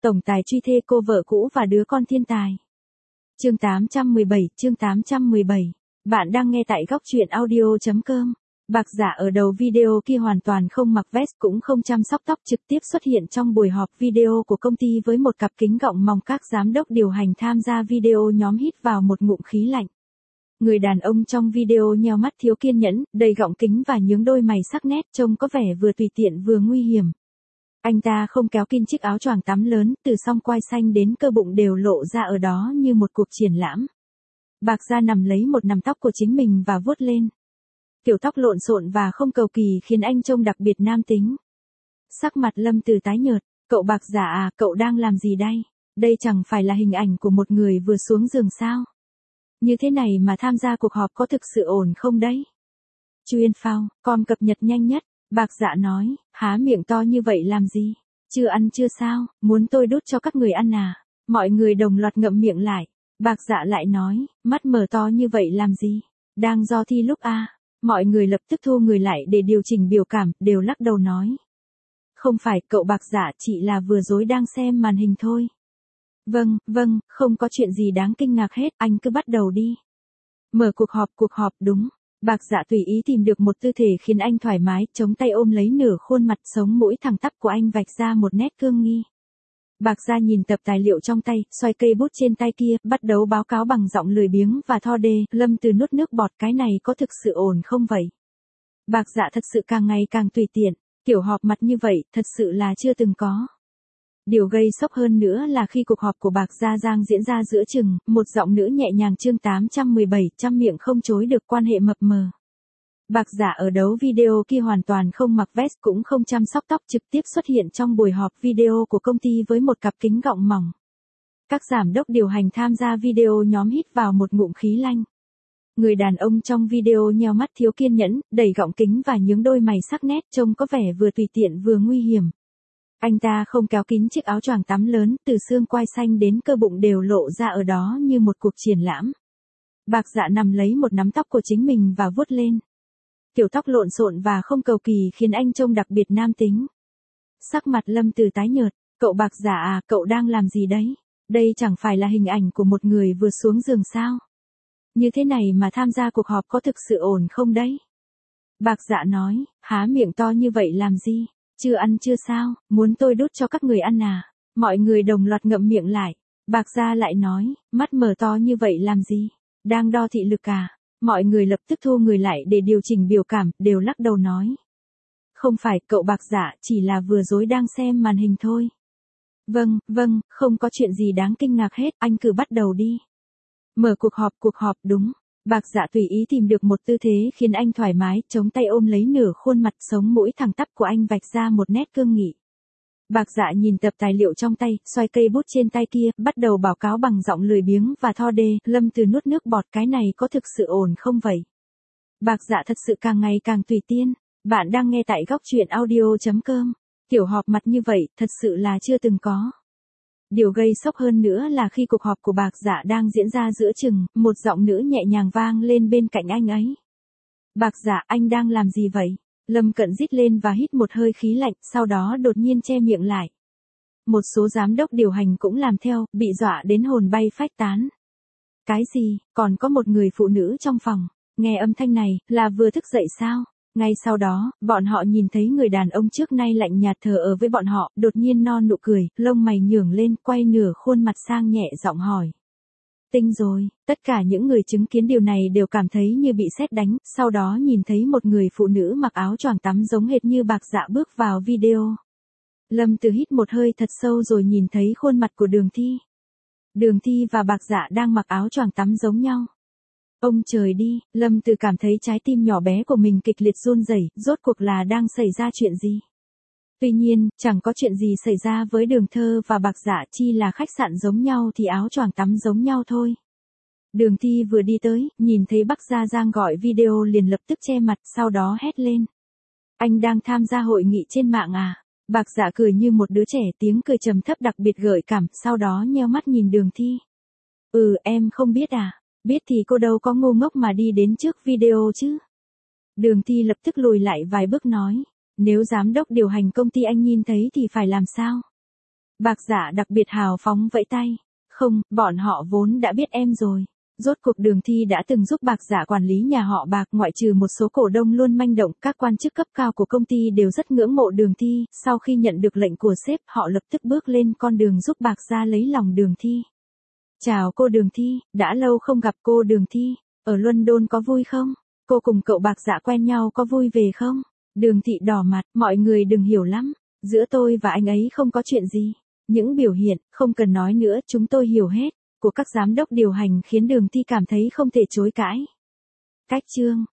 Tổng tài truy thê cô vợ cũ và đứa con thiên tài. Chương 817. Bạn đang nghe tại góc truyện audio.com. Bạc giả ở đầu video kia hoàn toàn không mặc vest cũng không chăm sóc tóc, trực tiếp xuất hiện trong buổi họp video của công ty với một cặp kính gọng mỏng. Các giám đốc điều hành tham gia video nhóm hít vào một ngụm khí lạnh. Người đàn ông trong video nheo mắt thiếu kiên nhẫn, đầy gọng kính và nhướng đôi mày sắc nét, trông có vẻ vừa tùy tiện vừa nguy hiểm. Anh ta không kéo kín chiếc áo choàng tắm lớn, từ song quai xanh đến cơ bụng đều lộ ra ở đó như một cuộc triển lãm. Bạc gia nằm lấy một nắm tóc của chính mình và vuốt lên. Kiểu tóc lộn xộn và không cầu kỳ khiến anh trông đặc biệt nam tính. Sắc mặt Lâm Từ tái nhợt, cậu Bạc giả à, cậu đang làm gì đây? Đây chẳng phải là hình ảnh của một người vừa xuống giường sao? Như thế này mà tham gia cuộc họp có thực sự ổn không đấy? Chuyên phao, com cập nhật nhanh nhất. Bạc dạ nói, há miệng to như vậy làm gì? Chưa ăn chưa sao, muốn tôi đút cho các người ăn à? Mọi người đồng loạt ngậm miệng lại. Bạc dạ lại nói, mắt mở to như vậy làm gì? Đang do thi lúc à? Mọi người lập tức thu người lại để điều chỉnh biểu cảm, đều lắc đầu nói. Không phải, cậu Bạc dạ, chỉ là vừa dối đang xem màn hình thôi. Vâng, không có chuyện gì đáng kinh ngạc hết, anh cứ bắt đầu đi. Mở cuộc họp đúng. Bạc dạ tùy ý tìm được một tư thể khiến anh thoải mái, chống tay ôm lấy nửa khuôn mặt, sống mũi thẳng tắp của anh vạch ra một nét cương nghi. Bạc dạ nhìn tập tài liệu trong tay, xoay cây bút trên tay kia, bắt đầu báo cáo bằng giọng lười biếng và thô đê. Lâm Từ nuốt nước bọt, cái này có thực sự ổn không vậy? Bạc dạ thật sự càng ngày càng tùy tiện, kiểu họp mặt như vậy, thật sự là chưa từng có. Điều gây sốc hơn nữa là khi cuộc họp của Bạc Gia Giang diễn ra giữa chừng, một giọng nữ nhẹ nhàng. Chương 817, trăm miệng không chối được quan hệ mập mờ. Bạc giả ở đấu video kia hoàn toàn không mặc vest cũng không chăm sóc tóc, trực tiếp xuất hiện trong buổi họp video của công ty với một cặp kính gọng mỏng. Các giám đốc điều hành tham gia video nhóm hít vào một ngụm khí lạnh. Người đàn ông trong video nheo mắt thiếu kiên nhẫn, đầy gọng kính và nhướng đôi mày sắc nét, trông có vẻ vừa tùy tiện vừa nguy hiểm. Anh ta không kéo kín chiếc áo choàng tắm lớn, từ xương quai xanh đến cơ bụng đều lộ ra ở đó như một cuộc triển lãm. Bạc dạ nằm lấy một nắm tóc của chính mình và vuốt lên. Kiểu tóc lộn xộn và không cầu kỳ khiến anh trông đặc biệt nam tính. Sắc mặt Lâm Từ tái nhợt, cậu Bạc dạ à, cậu đang làm gì đấy? Đây chẳng phải là hình ảnh của một người vừa xuống giường sao? Như thế này mà tham gia cuộc họp có thực sự ổn không đấy? Bạc dạ nói, há miệng to như vậy làm gì? Chưa ăn chưa sao, muốn tôi đút cho các người ăn à? Mọi người đồng loạt ngậm miệng lại. Bạc gia lại nói, mắt mở to như vậy làm gì? Đang đo thị lực à? Mọi người lập tức thu người lại để điều chỉnh biểu cảm, đều lắc đầu nói. Không phải, cậu Bạc dạ, chỉ là vừa dối đang xem màn hình thôi. Vâng, không có chuyện gì đáng kinh ngạc hết, anh cứ bắt đầu đi. Mở cuộc họp đúng. Bạc dạ tùy ý tìm được một tư thế khiến anh thoải mái, chống tay ôm lấy nửa khuôn mặt, sống mũi thẳng tắp của anh vạch ra một nét cương nghị. Bạc dạ nhìn tập tài liệu trong tay, xoay cây bút trên tay kia, bắt đầu báo cáo bằng giọng lười biếng và thô đê. Lâm Từ nuốt nước bọt, cái này có thực sự ổn không vậy? Bạc dạ thật sự càng ngày càng tùy tiện. Bạn đang nghe tại góc truyện audio.com. Kiểu họp mặt như vậy, thật sự là chưa từng có. Điều gây sốc hơn nữa là khi cuộc họp của Bạc dạ đang diễn ra giữa chừng, một giọng nữ nhẹ nhàng vang lên bên cạnh anh ấy. Bạc dạ, anh đang làm gì vậy? Lâm Cận rít lên và hít một hơi khí lạnh, sau đó đột nhiên che miệng lại. Một số giám đốc điều hành cũng làm theo, bị dọa đến hồn bay phách tán. Cái gì, còn có một người phụ nữ trong phòng? Nghe âm thanh này, là vừa thức dậy sao? Ngay sau đó, bọn họ nhìn thấy người đàn ông trước nay lạnh nhạt thờ ơ với bọn họ, đột nhiên non nụ cười, lông mày nhướng lên, quay nửa khuôn mặt sang nhẹ giọng hỏi. Tinh rồi, tất cả những người chứng kiến điều này đều cảm thấy như bị sét đánh, sau đó nhìn thấy một người phụ nữ mặc áo choàng tắm giống hệt như Bạc dạ bước vào video. Lâm Từ hít một hơi thật sâu rồi nhìn thấy khuôn mặt của Đường Thi. Đường Thi và Bạc dạ đang mặc áo choàng tắm giống nhau. Ông trời đi, Lâm Từ cảm thấy trái tim nhỏ bé của mình kịch liệt run rẩy, rốt cuộc là đang xảy ra chuyện gì? Tuy nhiên, chẳng có chuyện gì xảy ra với Đường Thơ và Bạc dạ, chỉ là khách sạn giống nhau thì áo choàng tắm giống nhau thôi. Đường Thi vừa đi tới, nhìn thấy Bạc Gia Giang gọi video liền lập tức che mặt, sau đó hét lên. Anh đang tham gia hội nghị trên mạng à? Bạc dạ cười như một đứa trẻ, tiếng cười trầm thấp đặc biệt gợi cảm, sau đó nheo mắt nhìn Đường Thi. Em không biết à? Biết thì cô đâu có ngu ngốc mà đi đến trước video chứ. Đường Thi lập tức lùi lại vài bước nói. Nếu giám đốc điều hành công ty anh nhìn thấy thì phải làm sao? Bạc giả đặc biệt hào phóng vẫy tay. Không, bọn họ vốn đã biết em rồi. Rốt cuộc Đường Thi đã từng giúp Bạc giả quản lý nhà họ Bạc, ngoại trừ một số cổ đông luôn manh động, các quan chức cấp cao của công ty đều rất ngưỡng mộ Đường Thi, sau khi nhận được lệnh của sếp, họ lập tức bước lên con đường giúp Bạc gia lấy lòng Đường Thi. Chào cô Đường Thi, đã lâu không gặp cô Đường Thi, ở London có vui không? Cô cùng cậu Bạc giả quen nhau có vui về không? Đường Thị đỏ mặt, mọi người đừng hiểu lắm, giữa tôi và anh ấy không có chuyện gì. Những biểu hiện, không cần nói nữa, chúng tôi hiểu hết, của các giám đốc điều hành khiến Đường Thi cảm thấy không thể chối cãi. Cách chương